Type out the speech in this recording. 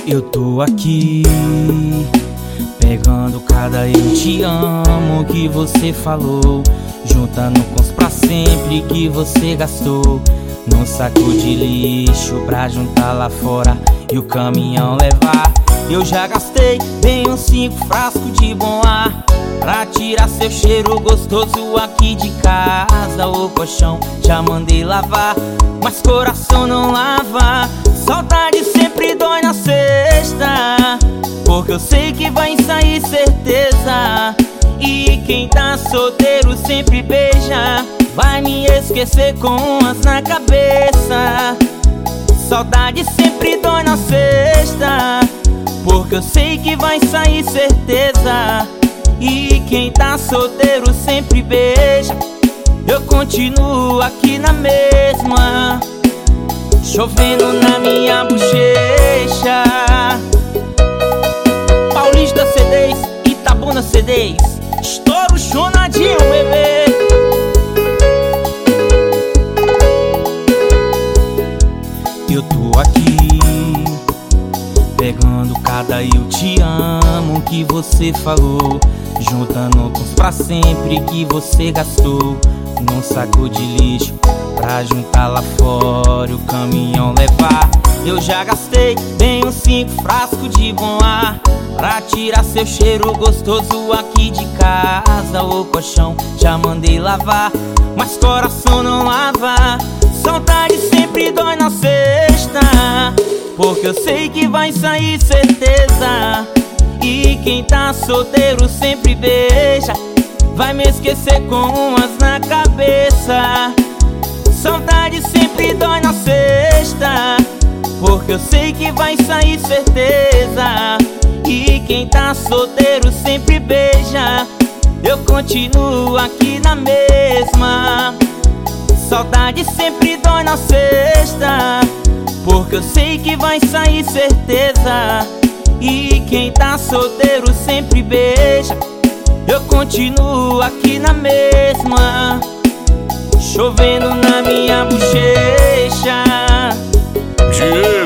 Eu tô aqui, pegando cada eu te amo que você falou, juntando com os pra sempre que você gastou, num saco de lixo pra juntar lá fora e o caminhão levar. Eu já gastei bem uns 5 frascos de bom ar pra tirar seu cheiro gostoso aqui de casa. O colchão já mandei lavar, mas coração não lava. Saudade sempre dói na sexta, porque eu sei que vai sair certeza. E quem tá solteiro sempre beija, vai me esquecer com umas na cabeça. Saudade sempre dói na sexta, porque eu sei que vai sair certeza. E quem tá solteiro sempre beija, eu continuo aqui na mesma, chovendo na minha bochecha. Paulista CDs, Itabuna CDs, estouro chonadinho, bebê. Eu tô aqui, pegando cada eu te amo que você falou, juntando com os pra sempre que você gastou, num saco de lixo pra juntar lá fora e o caminhão levar. Eu já gastei bem uns 5 frascos de bom ar pra tirar seu cheiro gostoso aqui de casa. O colchão já mandei lavar, mas coração não lava. Saudade sempre dói na sexta, porque eu sei que vai sair certeza. E quem tá solteiro sempre beija, vai me esquecer com umas na cabeça. Saudade sempre dói na sexta, porque eu sei que vai sair certeza. E quem tá solteiro sempre beija, eu continuo aqui na mesma. Saudade sempre dói na sexta, porque eu sei que vai sair certeza. E quem tá solteiro sempre beija, eu continuo aqui na mesma, chovendo na minha bochecha.